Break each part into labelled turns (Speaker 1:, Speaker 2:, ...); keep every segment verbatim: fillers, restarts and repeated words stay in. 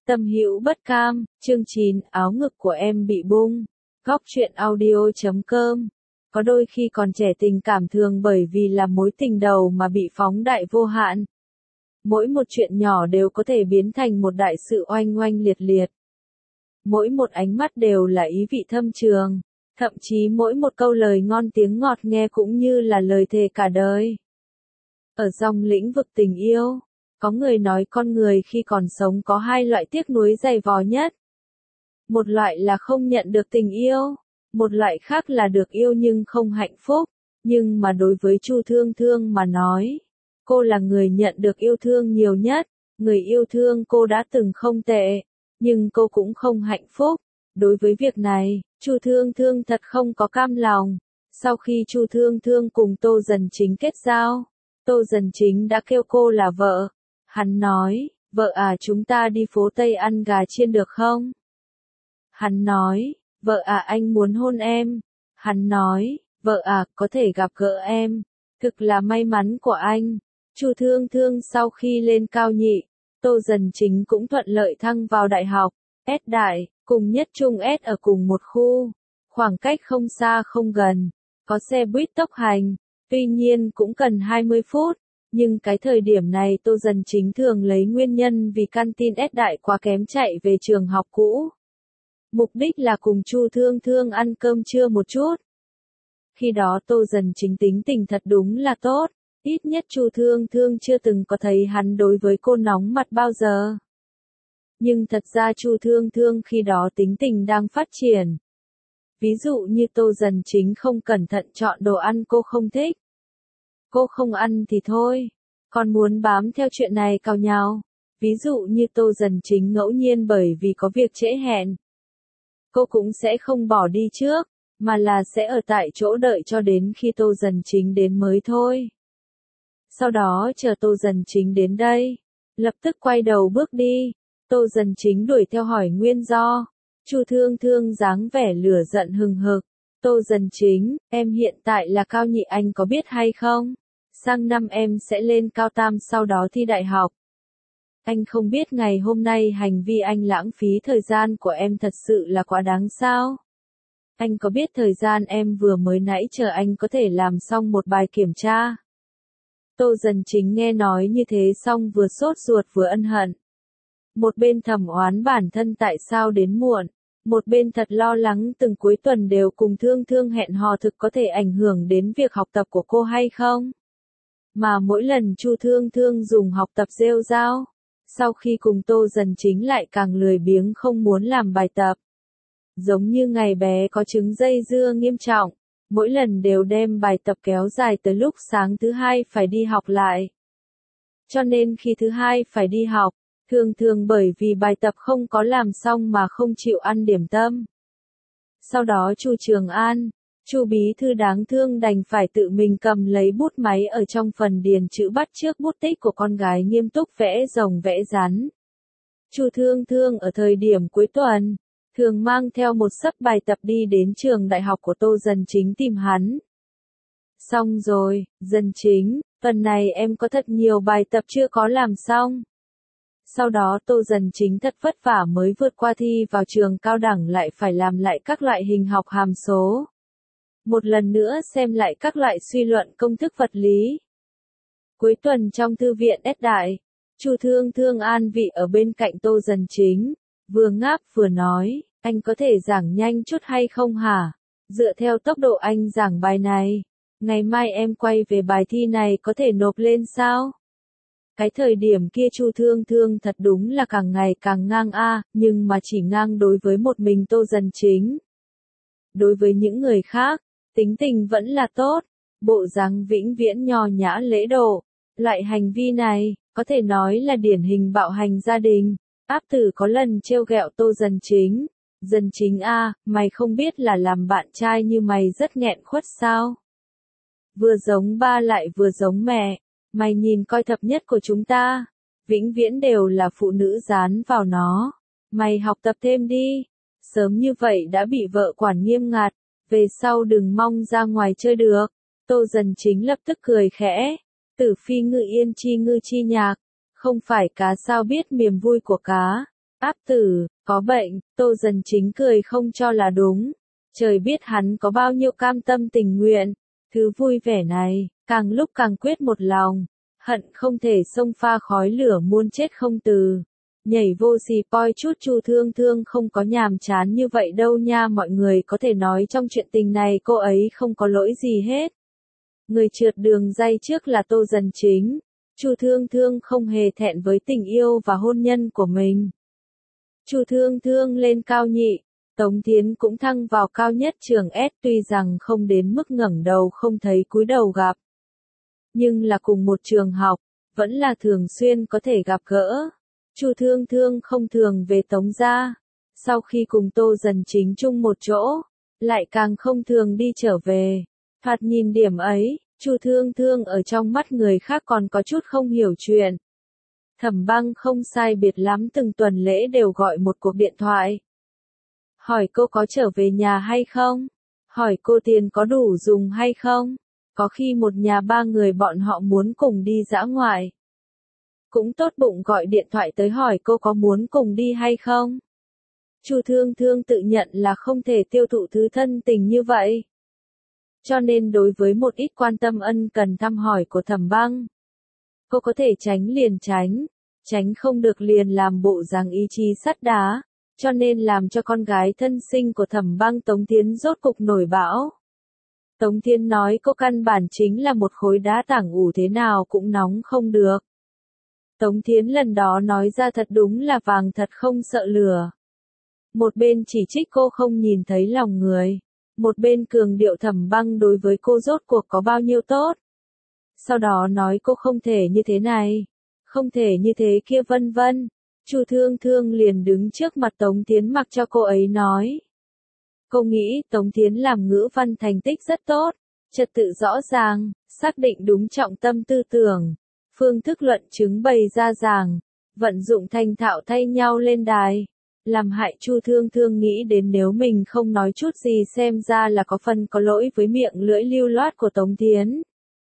Speaker 1: Tâm hữu bất cam, chương chín, áo ngực của em bị bung. Góc truyện audio chấm com. Có đôi khi còn trẻ tình cảm thường bởi vì là mối tình đầu mà bị phóng đại vô hạn. Mỗi một chuyện nhỏ đều có thể biến thành một đại sự oanh oanh liệt liệt. Mỗi một ánh mắt đều là ý vị thâm trường, thậm chí mỗi một câu lời ngon tiếng ngọt nghe cũng như là lời thề cả đời. Ở trong lĩnh vực tình yêu, có người nói con người khi còn sống có hai loại tiếc nuối dày vò nhất. Một loại là không nhận được tình yêu, một loại khác là được yêu nhưng không hạnh phúc. Nhưng mà đối với Chu Thương Thương mà nói, cô là người nhận được yêu thương nhiều nhất, người yêu thương cô đã từng không tệ, nhưng cô cũng không hạnh phúc. Đối với việc này, Chu Thương Thương thật không có cam lòng. Sau khi Chu Thương Thương cùng Tô Dần Chính kết giao, Tô Dần Chính đã kêu cô là vợ. Hắn nói, vợ à chúng ta đi phố Tây ăn gà chiên được không? Hắn nói, vợ à anh muốn hôn em. Hắn nói, vợ à có thể gặp gỡ em. Thực là may mắn của anh. Chu Thương Thương sau khi lên cao nhị, Tô Dần Chính cũng thuận lợi thăng vào đại học, S đại, cùng nhất trung S ở cùng một khu. Khoảng cách không xa không gần, có xe buýt tốc hành, tuy nhiên cũng cần hai mươi phút. Nhưng cái thời điểm này Tô Dần Chính thường lấy nguyên nhân vì canteen S đại quá kém chạy về trường học cũ. Mục đích là cùng Chu Thương Thương ăn cơm trưa một chút. Khi đó Tô Dần Chính tính tình thật đúng là tốt, ít nhất Chu Thương Thương chưa từng có thấy hắn đối với cô nóng mặt bao giờ. Nhưng thật ra Chu Thương Thương khi đó tính tình đang phát triển. Ví dụ như Tô Dần Chính không cẩn thận chọn đồ ăn cô không thích. Cô không ăn thì thôi, còn muốn bám theo chuyện này cào nhào. Ví dụ như Tô Dần Chính ngẫu nhiên bởi vì có việc trễ hẹn, cô cũng sẽ không bỏ đi trước, mà là sẽ ở tại chỗ đợi cho đến khi Tô Dần Chính đến mới thôi. Sau đó chờ Tô Dần Chính đến đây, lập tức quay đầu bước đi. Tô Dần Chính đuổi theo hỏi nguyên do. Chu Thương Thương dáng vẻ lửa giận hừng hực. Tô Dần Chính, em hiện tại là cao nhị anh có biết hay không? Sang năm em sẽ lên cao tam sau đó thi đại học. Anh không biết ngày hôm nay hành vi anh lãng phí thời gian của em thật sự là quá đáng sao? Anh có biết thời gian em vừa mới nãy chờ anh có thể làm xong một bài kiểm tra? Tô Dần Chính nghe nói như thế xong vừa sốt ruột vừa ân hận. Một bên thầm oán bản thân tại sao đến muộn, một bên thật lo lắng từng cuối tuần đều cùng Thương Thương hẹn hò thực có thể ảnh hưởng đến việc học tập của cô hay không? Mà mỗi lần Chu Thương Thương dùng học tập rêu rao, sau khi cùng Tô Dần Chính lại càng lười biếng không muốn làm bài tập. Giống như ngày bé có chứng dây dưa nghiêm trọng, mỗi lần đều đem bài tập kéo dài tới lúc sáng thứ hai phải đi học lại. Cho nên khi thứ hai phải đi học, thường thường bởi vì bài tập không có làm xong mà không chịu ăn điểm tâm. Sau đó Chu Trường An, Chu bí thư đáng thương đành phải tự mình cầm lấy bút máy ở trong phần điền chữ bắt chước bút tích của con gái nghiêm túc vẽ rồng vẽ rắn. Chu Thương Thương ở thời điểm cuối tuần, thường mang theo một xấp bài tập đi đến trường đại học của Tô Dần Chính tìm hắn. Xong rồi, Dần Chính, tuần này em có thật nhiều bài tập chưa có làm xong. Sau đó Tô Dần Chính thật vất vả mới vượt qua thi vào trường cao đẳng lại phải làm lại các loại hình học hàm số. Một lần nữa xem lại các loại suy luận công thức vật lý. Cuối tuần trong thư viện S đại, Chu Thương Thương an vị ở bên cạnh Tô Dần Chính, vừa ngáp vừa nói, anh có thể giảng nhanh chút hay không hả? Dựa theo tốc độ anh giảng bài này, ngày mai em quay về bài thi này có thể nộp lên sao? Cái thời điểm kia Chu Thương Thương thật đúng là càng ngày càng ngang a, nhưng mà chỉ ngang đối với một mình Tô Dần Chính. Đối với những người khác, tính tình vẫn là tốt, bộ dáng vĩnh viễn nho nhã lễ độ. Loại hành vi này, có thể nói là điển hình bạo hành gia đình. Áp Tử có lần trêu ghẹo Tô Dần Chính. Dần Chính a, mày không biết là làm bạn trai như mày rất nghẹn khuất sao? Vừa giống ba lại vừa giống mẹ. Mày nhìn coi thập nhất của chúng ta, vĩnh viễn đều là phụ nữ dán vào nó. Mày học tập thêm đi. Sớm như vậy đã bị vợ quản nghiêm ngặt, về sau đừng mong ra ngoài chơi được. Tô Dần Chính lập tức cười khẽ. Tử phi ngự yên chi ngư chi nhạc, không phải cá sao biết niềm vui của cá. Áp tử, có bệnh, Tô Dần Chính cười không cho là đúng. Trời biết hắn có bao nhiêu cam tâm tình nguyện. Thứ vui vẻ này, càng lúc càng quyết một lòng. Hận không thể xông pha khói lửa muôn chết không từ. Nhảy vô xì poi chút Chu Thương Thương không có nhàm chán như vậy đâu nha, mọi người có thể nói trong chuyện tình này cô ấy không có lỗi gì hết. Người trượt đường ray trước là Tô Dần Chính. Chu Thương Thương không hề thẹn với tình yêu và hôn nhân của mình. Chu Thương Thương lên cao nhị, Tống Thiến cũng thăng vào cao nhất trường S, tuy rằng không đến mức ngẩng đầu không thấy cúi đầu gặp. Nhưng là cùng một trường học, vẫn là thường xuyên có thể gặp gỡ. Chu Thương Thương không thường về Tống gia, sau khi cùng Tô Dần Chính chung một chỗ, lại càng không thường đi trở về. Thoạt nhìn điểm ấy, Chu Thương Thương ở trong mắt người khác còn có chút không hiểu chuyện. Thẩm Băng không sai biệt lắm từng tuần lễ đều gọi một cuộc điện thoại. Hỏi cô có trở về nhà hay không? Hỏi cô tiền có đủ dùng hay không? Có khi một nhà ba người bọn họ muốn cùng đi dã ngoại. Cũng tốt bụng gọi điện thoại tới hỏi cô có muốn cùng đi hay không? Chu Thương Thương tự nhận là không thể tiêu thụ thứ thân tình như vậy. Cho nên đối với một ít quan tâm ân cần thăm hỏi của Thẩm Băng, cô có thể tránh liền tránh, tránh không được liền làm bộ dáng ý chí sắt đá, cho nên làm cho con gái thân sinh của Thẩm Băng Tống Thiến rốt cục nổi bão. Tống Thiến nói cô căn bản chính là một khối đá tảng ủ thế nào cũng nóng không được. Tống Thiến lần đó nói ra thật đúng là vàng thật không sợ lửa. Một bên chỉ trích cô không nhìn thấy lòng người, một bên cường điệu Thẩm Băng đối với cô rốt cuộc có bao nhiêu tốt. Sau đó nói cô không thể như thế này, không thể như thế kia vân vân. Chu Thương Thương liền đứng trước mặt Tống Thiến mặc cho cô ấy nói. Cô nghĩ Tống Thiến làm ngữ văn thành tích rất tốt, trật tự rõ ràng, xác định đúng trọng tâm tư tưởng, phương thức luận chứng bày ra ràng, vận dụng thành thạo thay nhau lên đài. Làm hại Chu Thương Thương nghĩ đến nếu mình không nói chút gì xem ra là có phần có lỗi với miệng lưỡi lưu loát của Tống Thiến.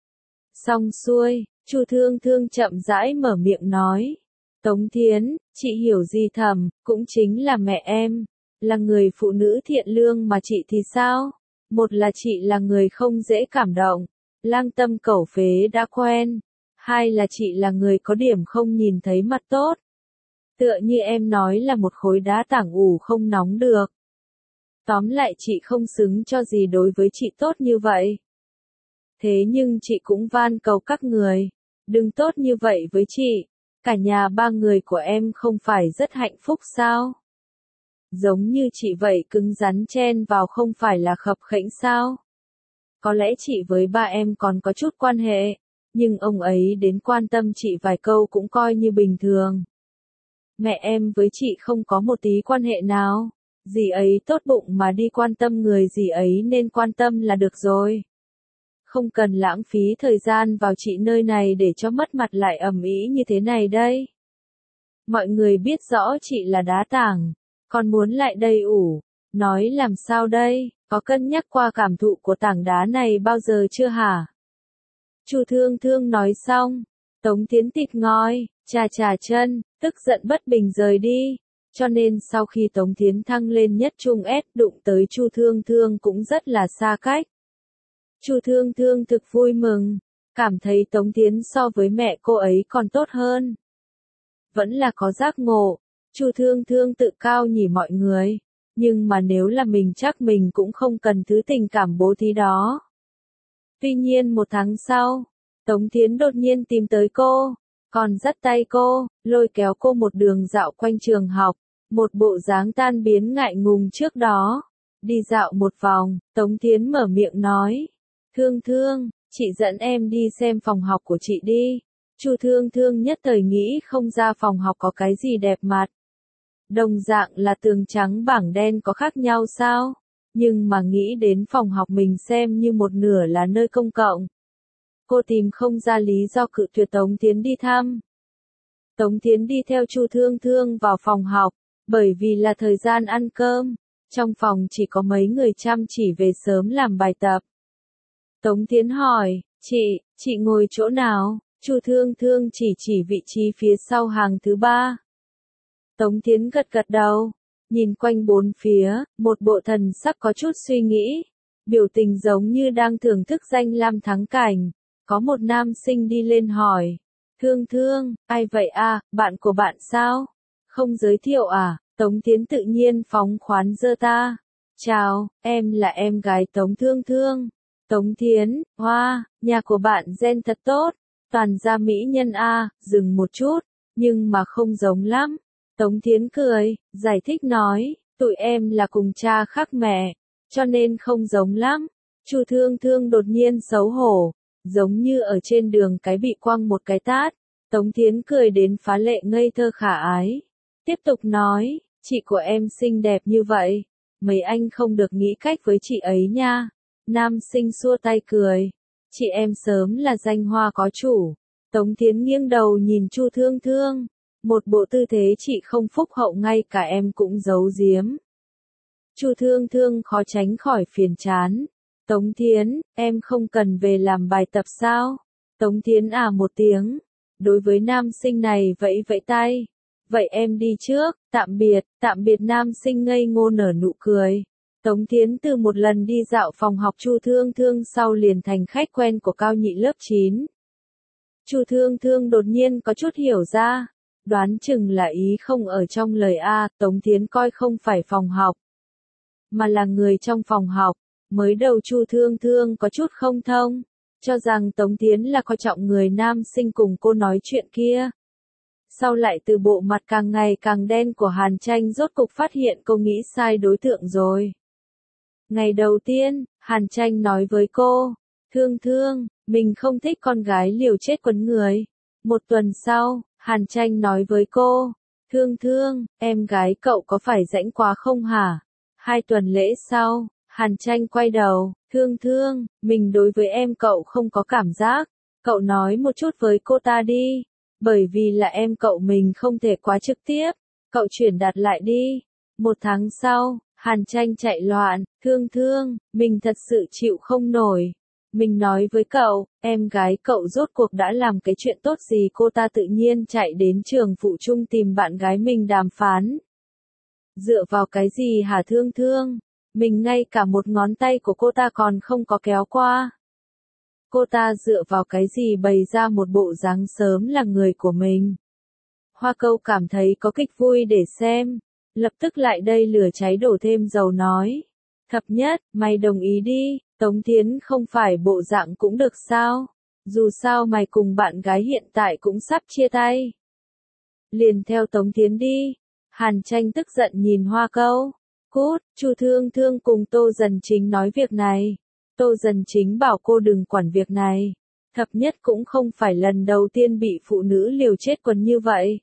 Speaker 1: Xong xuôi, Chu Thương Thương chậm rãi mở miệng nói. Tống Thiến, chị hiểu gì thầm, cũng chính là mẹ em, là người phụ nữ thiện lương mà chị thì sao? Một là chị là người không dễ cảm động, lang tâm cẩu phế đã quen. Hai là chị là người có điểm không nhìn thấy mặt tốt. Tựa như em nói là một khối đá tảng ủ không nóng được. Tóm lại chị không xứng cho gì đối với chị tốt như vậy. Thế nhưng chị cũng van cầu các người, đừng tốt như vậy với chị. Cả nhà ba người của em không phải rất hạnh phúc sao? Giống như chị vậy cứng rắn chen vào không phải là khập khểnh sao? Có lẽ chị với ba em còn có chút quan hệ, nhưng ông ấy đến quan tâm chị vài câu cũng coi như bình thường. Mẹ em với chị không có một tí quan hệ nào, dì ấy tốt bụng mà đi quan tâm người dì ấy nên quan tâm là được rồi. Không cần lãng phí thời gian vào chị nơi này để cho mất mặt lại ầm ĩ như thế này đây. Mọi người biết rõ chị là đá tảng, còn muốn lại đây ủ, nói làm sao đây, có cân nhắc qua cảm thụ của tảng đá này bao giờ chưa hả? Chu Thương Thương nói xong, Tống Thiến thịt ngói, chà chà chân, tức giận bất bình rời đi. Cho nên sau khi Tống Thiến thăng lên nhất trung S đụng tới Chu Thương Thương cũng rất là xa cách. Chu Thương Thương thực vui mừng, cảm thấy Tống Thiến so với mẹ cô ấy còn tốt hơn. Vẫn là có giác ngộ, Chu Thương Thương tự cao nhỉ mọi người, nhưng mà nếu là mình chắc mình cũng không cần thứ tình cảm bố thí đó. Tuy nhiên một tháng sau, Tống Thiến đột nhiên tìm tới cô, còn dắt tay cô, lôi kéo cô một đường dạo quanh trường học, một bộ dáng tan biến ngại ngùng trước đó. Đi dạo một vòng, Tống Thiến mở miệng nói. Thương Thương, chị dẫn em đi xem phòng học của chị đi. Chu Thương Thương nhất thời nghĩ không ra phòng học có cái gì đẹp mặt. Đồng dạng là tường trắng bảng đen có khác nhau sao? Nhưng mà nghĩ đến phòng học mình xem như một nửa là nơi công cộng. Cô tìm không ra lý do cự tuyệt Tống Thiến đi thăm. Tống Thiến đi theo Chu Thương Thương vào phòng học, bởi vì là thời gian ăn cơm. Trong phòng chỉ có mấy người chăm chỉ về sớm làm bài tập. Tống Thiến hỏi, chị, chị ngồi chỗ nào? Chu Thương Thương chỉ chỉ vị trí phía sau hàng thứ ba. Tống Thiến gật gật đầu, nhìn quanh bốn phía, một bộ thần sắc có chút suy nghĩ, biểu tình giống như đang thưởng thức danh lam thắng cảnh. Có một nam sinh đi lên hỏi, Thương Thương, ai vậy à, bạn của bạn sao? Không giới thiệu à? Tống Thiến tự nhiên phóng khoán giơ ta. Chào, em là em gái Tống Thương Thương. Tống Thiến, hoa, nhà của bạn gen thật tốt, toàn gia mỹ nhân a, dừng một chút, nhưng mà không giống lắm. Tống Thiến cười, giải thích nói, tụi em là cùng cha khác mẹ, cho nên không giống lắm. Chu Thương Thương đột nhiên xấu hổ, giống như ở trên đường cái bị quăng một cái tát. Tống Thiến cười đến phá lệ ngây thơ khả ái. Tiếp tục nói, chị của em xinh đẹp như vậy, mấy anh không được nghĩ cách với chị ấy nha. Nam sinh xua tay cười, chị em sớm là danh hoa có chủ. Tống Thiến nghiêng đầu nhìn Chu Thương Thương, một bộ tư thế chị không phúc hậu ngay cả em cũng giấu giếm. Chu Thương Thương khó tránh khỏi phiền chán. Tống Thiến, em không cần về làm bài tập sao? Tống Thiến à một tiếng, đối với nam sinh này vẫy vẫy tay. Vậy em đi trước, tạm biệt, tạm biệt nam sinh ngây ngô nở nụ cười. Tống Thiến từ một lần đi dạo phòng học Chu Thương Thương sau liền thành khách quen của cao nhị lớp chín. Chu Thương Thương đột nhiên có chút hiểu ra, đoán chừng là ý không ở trong lời A, Tống Thiến coi không phải phòng học, mà là người trong phòng học. Mới đầu Chu Thương Thương có chút không thông, cho rằng Tống Thiến là coi trọng người nam sinh cùng cô nói chuyện kia. Sau lại từ bộ mặt càng ngày càng đen của Hàn Tranh rốt cục phát hiện cô nghĩ sai đối tượng rồi. Ngày đầu tiên, Hàn Tranh nói với cô, Thương Thương, mình không thích con gái liều chết quấn người. Một tuần sau, Hàn Tranh nói với cô, Thương Thương, em gái cậu có phải rãnh quá không hả? Hai tuần lễ sau, Hàn Tranh quay đầu, Thương Thương, mình đối với em cậu không có cảm giác, cậu nói một chút với cô ta đi, bởi vì là em cậu mình không thể quá trực tiếp, cậu chuyển đạt lại đi. Một tháng sau, Hàn Tranh chạy loạn, Thương Thương, mình thật sự chịu không nổi. Mình nói với cậu, em gái cậu rốt cuộc đã làm cái chuyện tốt gì, cô ta tự nhiên chạy đến trường phụ trung tìm bạn gái mình đàm phán. Dựa vào cái gì hả Thương Thương? Mình ngay cả một ngón tay của cô ta còn không có kéo qua. Cô ta dựa vào cái gì bày ra một bộ dáng sớm là người của mình? Hoa Câu cảm thấy có kịch vui để xem, lập tức lại đây lửa cháy đổ thêm dầu nói. Thập Nhất, mày đồng ý đi, Tống Thiến không phải bộ dạng cũng được sao? Dù sao mày cùng bạn gái hiện tại cũng sắp chia tay. Liền theo Tống Thiến đi. Hàn Tranh tức giận nhìn Hoa Câu. Cút, Chu Thương Thương cùng Tô Dần Chính nói việc này. Tô Dần Chính bảo cô đừng quản việc này. Thập Nhất cũng không phải lần đầu tiên bị phụ nữ liều chết quấn như vậy.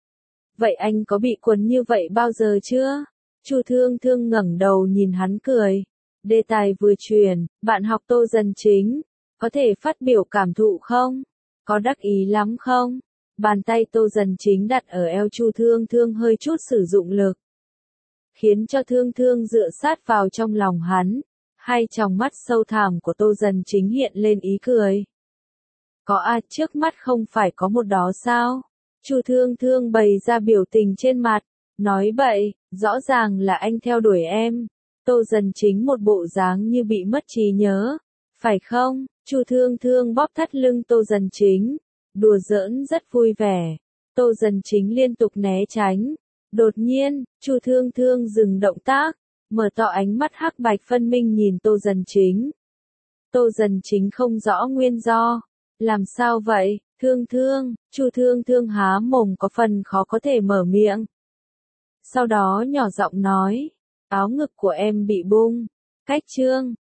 Speaker 1: Vậy anh có bị quấn như vậy bao giờ chưa? Chu Thương Thương ngẩng đầu nhìn hắn cười. Đề tài vừa chuyển, bạn học Tô Dần Chính, có thể phát biểu cảm thụ không? Có đắc ý lắm không? Bàn tay Tô Dần Chính đặt ở eo Chu Thương Thương hơi chút sử dụng lực, khiến cho Thương Thương dựa sát vào trong lòng hắn. Hai tròng mắt sâu thẳm của Tô Dần Chính hiện lên ý cười. Có à, trước mắt không phải có một đó sao? Chu Thương Thương bày ra biểu tình trên mặt, nói bậy, rõ ràng là anh theo đuổi em. Tô Dần Chính một bộ dáng như bị mất trí nhớ, phải không? Chu Thương Thương bóp thắt lưng Tô Dần Chính, đùa giỡn rất vui vẻ. Tô Dần Chính liên tục né tránh. Đột nhiên, Chu Thương Thương dừng động tác, mở to ánh mắt hắc bạch phân minh nhìn Tô Dần Chính. Tô Dần Chính không rõ nguyên do. Làm sao vậy, Thương Thương? Chu Thương Thương há mồm có phần khó có thể mở miệng. Sau đó nhỏ giọng nói, áo ngực của em bị bung. Cách chương